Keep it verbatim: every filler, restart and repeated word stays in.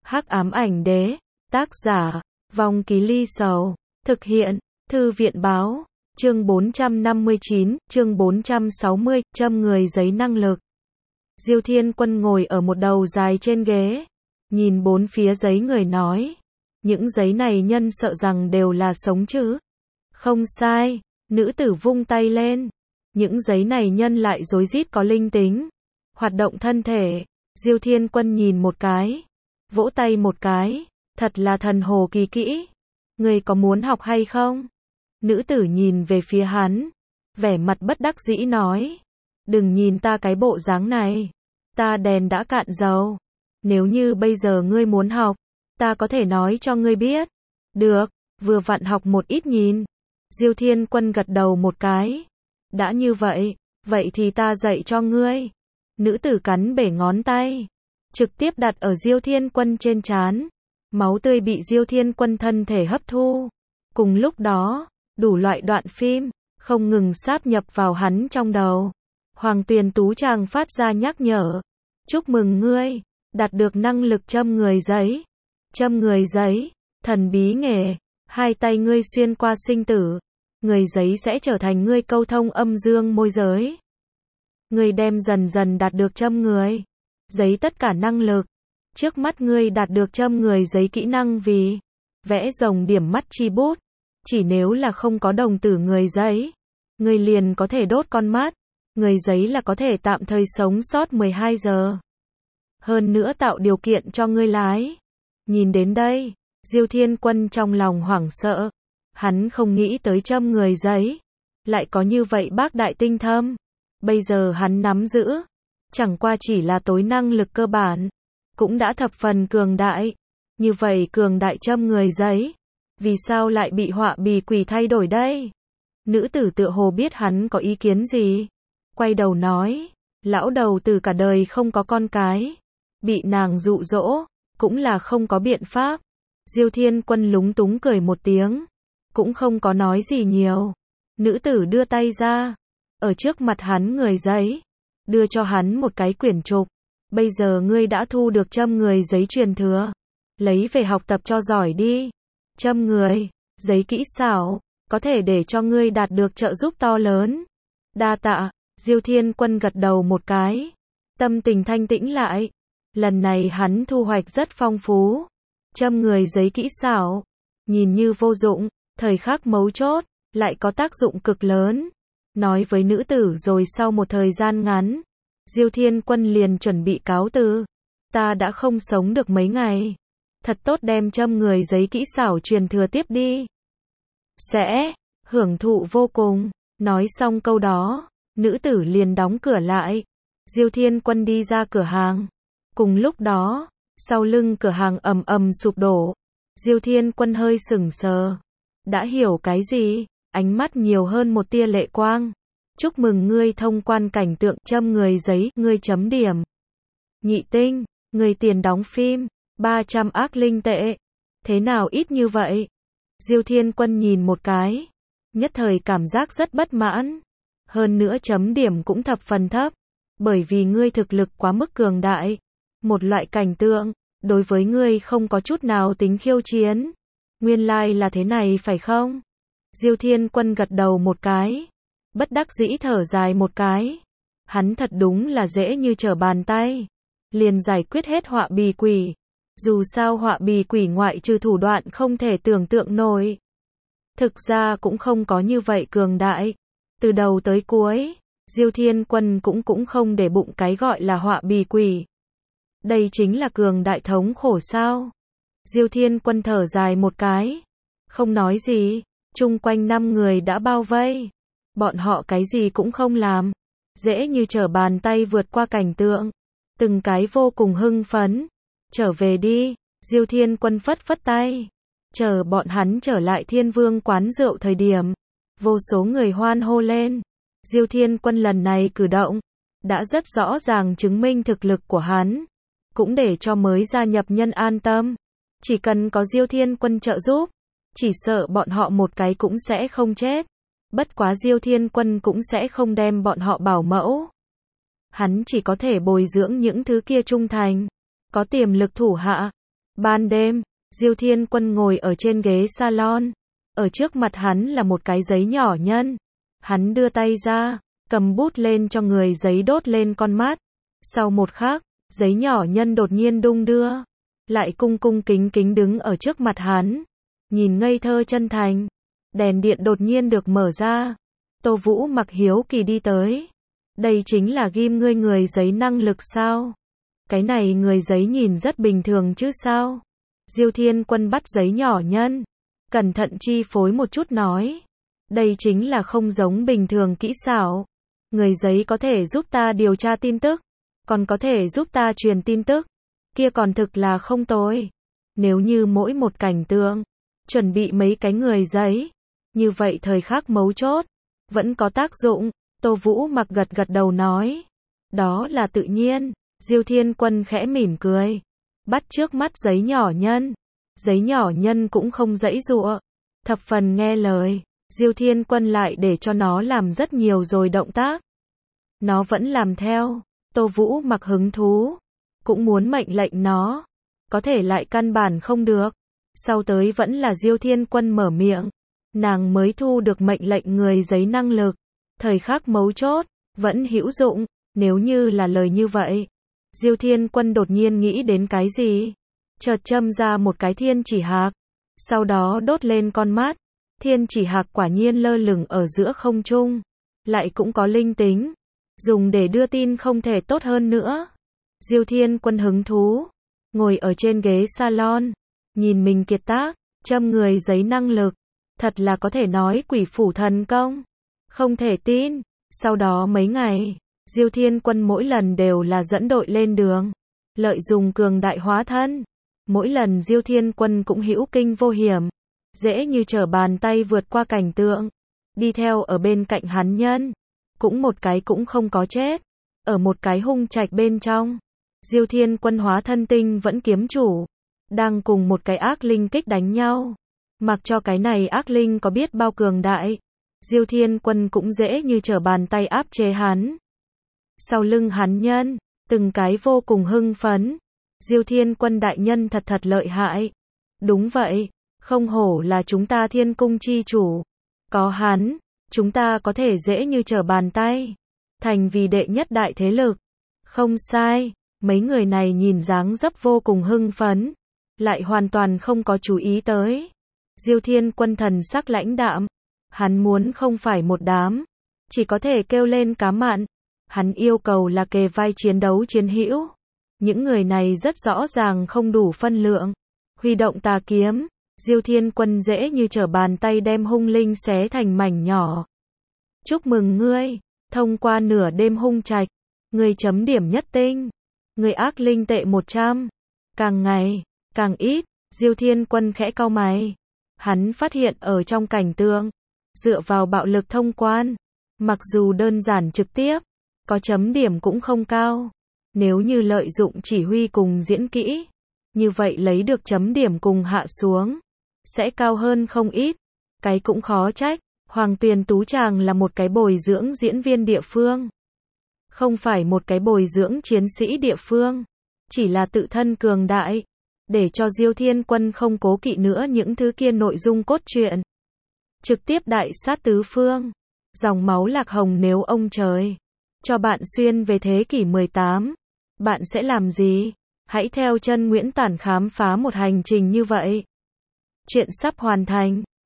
Hắc ám ảnh đế, tác giả, Vong Ký Ly Sầu, thực hiện, Thư viện báo, chương bốn trăm năm mươi chín, chương bốn trăm sáu mươi, châm người giấy năng lực. Diêu Thiên Quân ngồi ở một đầu dài trên ghế, nhìn bốn phía giấy người nói, những giấy này nhân sợ rằng đều là sống chứ. Không sai, nữ tử vung tay lên, những giấy này nhân lại rối rít có linh tính, hoạt động thân thể. Diêu Thiên Quân nhìn một cái, vỗ tay một cái, thật là thần hồ kỳ kỹ. Người có muốn học hay không? Nữ tử nhìn về phía hắn, vẻ mặt bất đắc dĩ nói, đừng nhìn ta cái bộ dáng này, ta đèn đã cạn dầu. Nếu như bây giờ ngươi muốn học, ta có thể nói cho ngươi biết. Được, vừa vặn học một ít nhìn. Diêu Thiên Quân gật đầu một cái. Đã như vậy, vậy thì ta dạy cho ngươi. Nữ tử cắn bể ngón tay, trực tiếp đặt ở Diêu Thiên Quân trên trán. Máu tươi bị Diêu Thiên Quân thân thể hấp thu. Cùng lúc đó, đủ loại đoạn phim không ngừng sáp nhập vào hắn trong đầu. Hoàng Tuyền Tú chàng phát ra nhắc nhở, chúc mừng ngươi đạt được năng lực châm người giấy. Châm người giấy, thần bí nghề, hai tay ngươi xuyên qua sinh tử, người giấy sẽ trở thành ngươi câu thông âm dương môi giới. Ngươi đem dần dần đạt được châm người giấy tất cả năng lực. Trước mắt ngươi đạt được châm người giấy kỹ năng vì vẽ rồng điểm mắt chi bút. Chỉ nếu là không có đồng tử người giấy, ngươi liền có thể đốt con mắt. Người giấy là có thể tạm thời sống sót mười hai giờ. Hơn nữa tạo điều kiện cho ngươi lái. Nhìn đến đây, Diêu Thiên Quân trong lòng hoảng sợ. Hắn không nghĩ tới châm người giấy lại có như vậy bác đại tinh thâm. Bây giờ hắn nắm giữ, chẳng qua chỉ là tối năng lực cơ bản, cũng đã thập phần cường đại. Như vậy cường đại châm người giấy, vì sao lại bị họa bì quỷ thay đổi đây? Nữ tử tựa hồ biết hắn có ý kiến gì, quay đầu nói, lão đầu tử cả đời không có con cái, bị nàng dụ dỗ, cũng là không có biện pháp. Diêu Thiên Quân lúng túng cười một tiếng, cũng không có nói gì nhiều. Nữ tử đưa tay ra, ở trước mặt hắn người giấy, đưa cho hắn một cái quyển trục. Bây giờ ngươi đã thu được châm người giấy truyền thừa, lấy về học tập cho giỏi đi. Châm người giấy kỹ xảo, có thể để cho ngươi đạt được trợ giúp to lớn. Đa tạ. Diêu Thiên Quân gật đầu một cái, tâm tình thanh tĩnh lại. Lần này hắn thu hoạch rất phong phú. Châm người giấy kỹ xảo, nhìn như vô dụng, thời khắc mấu chốt, lại có tác dụng cực lớn. Nói với nữ tử rồi sau một thời gian ngắn, Diêu Thiên Quân liền chuẩn bị cáo từ. Ta đã không sống được mấy ngày, thật tốt đem châm người giấy kỹ xảo truyền thừa tiếp đi. Sẽ hưởng thụ vô cùng. Nói xong câu đó, nữ tử liền đóng cửa lại. Diêu Thiên Quân đi ra cửa hàng. Cùng lúc đó, sau lưng cửa hàng ầm ầm sụp đổ. Diêu Thiên Quân hơi sững sờ. Đã hiểu cái gì? Ánh mắt nhiều hơn một tia lệ quang. Chúc mừng ngươi thông quan cảnh tượng châm người giấy, ngươi chấm điểm. Nhị tinh, ngươi tiền đóng phim, ba trăm ác linh tệ. Thế nào ít như vậy? Diêu Thiên Quân nhìn một cái, nhất thời cảm giác rất bất mãn. Hơn nữa chấm điểm cũng thập phần thấp, bởi vì ngươi thực lực quá mức cường đại. Một loại cảnh tượng, đối với ngươi không có chút nào tính khiêu chiến. Nguyên lai là thế này phải không? Diêu Thiên Quân gật đầu một cái, bất đắc dĩ thở dài một cái. Hắn thật đúng là dễ như trở bàn tay, liền giải quyết hết họa bì quỷ. Dù sao họa bì quỷ ngoại trừ thủ đoạn không thể tưởng tượng nổi, thực ra cũng không có như vậy cường đại. Từ đầu tới cuối, Diêu Thiên Quân cũng cũng không để bụng cái gọi là họa bì quỷ. Đây chính là cường đại thống khổ sao? Diêu Thiên Quân thở dài một cái, không nói gì. Chung quanh năm người đã bao vây, bọn họ cái gì cũng không làm, dễ như trở bàn tay vượt qua cảnh tượng, từng cái vô cùng hưng phấn. Trở về đi. Diêu Thiên Quân phất phất tay, chờ bọn hắn trở lại Thiên Vương quán rượu thời điểm, vô số người hoan hô lên. Diêu Thiên Quân lần này cử động, đã rất rõ ràng chứng minh thực lực của hắn, cũng để cho mới gia nhập nhân an tâm. Chỉ cần có Diêu Thiên Quân trợ giúp, chỉ sợ bọn họ một cái cũng sẽ không chết. Bất quá Diêu Thiên Quân cũng sẽ không đem bọn họ bảo mẫu. Hắn chỉ có thể bồi dưỡng những thứ kia trung thành, có tiềm lực thủ hạ. Ban đêm, Diêu Thiên Quân ngồi ở trên ghế salon. Ở trước mặt hắn là một cái giấy nhỏ nhân. Hắn đưa tay ra, cầm bút lên cho người giấy đốt lên con mắt. Sau một khắc, giấy nhỏ nhân đột nhiên đung đưa. Lại cung cung kính kính đứng ở trước mặt hắn. Nhìn ngây thơ chân thành. Đèn điện đột nhiên được mở ra. Tô Vũ Mặc hiếu kỳ đi tới. Đây chính là ghim ngươi người giấy năng lực sao? Cái này người giấy nhìn rất bình thường chứ sao? Diêu Thiên Quân bắt giấy nhỏ nhân. Cẩn thận chi phối một chút nói. Đây chính là không giống bình thường kỹ xảo. Người giấy có thể giúp ta điều tra tin tức. Còn có thể giúp ta truyền tin tức. Kia còn thực là không tồi. Nếu như mỗi một cảnh tượng, chuẩn bị mấy cái người giấy. Như vậy thời khắc mấu chốt, vẫn có tác dụng. Tô Vũ Mặc gật gật đầu nói. Đó là tự nhiên. Diêu Thiên Quân khẽ mỉm cười. Bắt trước mắt giấy nhỏ nhân. Giấy nhỏ nhân cũng không giãy giụa. Thập phần nghe lời. Diêu Thiên Quân lại để cho nó làm rất nhiều rồi động tác. Nó vẫn làm theo. Tô Vũ Mặc hứng thú. Cũng muốn mệnh lệnh nó. Có thể lại căn bản không được. Sau tới vẫn là Diêu Thiên Quân mở miệng. Nàng mới thu được mệnh lệnh người giấy năng lực. Thời khắc mấu chốt, vẫn hữu dụng. Nếu như là lời như vậy. Diêu Thiên Quân đột nhiên nghĩ đến cái gì? Chợt châm ra một cái thiên chỉ hạc. Sau đó đốt lên con mắt. Thiên chỉ hạc quả nhiên lơ lửng ở giữa không trung. Lại cũng có linh tính. Dùng để đưa tin không thể tốt hơn nữa. Diêu Thiên Quân hứng thú. Ngồi ở trên ghế salon. Nhìn mình kiệt tác. Châm người giấy năng lực. Thật là có thể nói quỷ phủ thần công. Không thể tin. Sau đó mấy ngày, Diêu Thiên Quân mỗi lần đều là dẫn đội lên đường. Lợi dụng cường đại hóa thân. Mỗi lần Diêu Thiên Quân cũng hữu kinh vô hiểm. Dễ như trở bàn tay vượt qua cảnh tượng. Đi theo ở bên cạnh hắn nhân. Cũng một cái cũng không có chết. Ở một cái hung trạch bên trong. Diêu Thiên Quân hóa thân tinh vẫn kiếm chủ. Đang cùng một cái ác linh kích đánh nhau. Mặc cho cái này ác linh có biết bao cường đại. Diêu Thiên Quân cũng dễ như trở bàn tay áp chế hắn. Sau lưng hắn nhân. Từng cái vô cùng hưng phấn. Diêu Thiên Quân đại nhân thật thật lợi hại. Đúng vậy. Không hổ là chúng ta Thiên Cung chi chủ. Có hắn. Chúng ta có thể dễ như trở bàn tay. Thành vì đệ nhất đại thế lực. Không sai. Mấy người này nhìn dáng dấp vô cùng hưng phấn. Lại hoàn toàn không có chú ý tới. Diêu Thiên Quân thần sắc lãnh đạm. Hắn muốn không phải một đám. Chỉ có thể kêu lên cá mặn. Hắn yêu cầu là kề vai chiến đấu chiến hữu. Những người này rất rõ ràng không đủ phân lượng. Huy động tà kiếm. Diêu Thiên Quân dễ như trở bàn tay đem hung linh xé thành mảnh nhỏ. Chúc mừng ngươi. Thông qua nửa đêm hung trạch. Ngươi chấm điểm nhất tinh. Ngươi ác linh tệ một trăm. Càng ngày, càng ít. Diêu Thiên Quân khẽ cau mày. Hắn phát hiện ở trong cảnh tượng. Dựa vào bạo lực thông quan. Mặc dù đơn giản trực tiếp. Có chấm điểm cũng không cao. Nếu như lợi dụng chỉ huy cùng diễn kỹ. Như vậy lấy được chấm điểm cùng hạ xuống. Sẽ cao hơn không ít. Cái cũng khó trách. Hoàng Tuyền Tú Tràng là một cái bồi dưỡng diễn viên địa phương. Không phải một cái bồi dưỡng chiến sĩ địa phương. Chỉ là tự thân cường đại. Để cho Diêu Thiên Quân không cố kỵ nữa những thứ kia nội dung cốt truyện. Trực tiếp đại sát tứ phương. Dòng máu lạc hồng nếu ông trời. Cho bạn xuyên về thế kỷ mười tám. Bạn sẽ làm gì? Hãy theo chân Nguyễn Tản khám phá một hành trình như vậy. Chuyện sắp hoàn thành.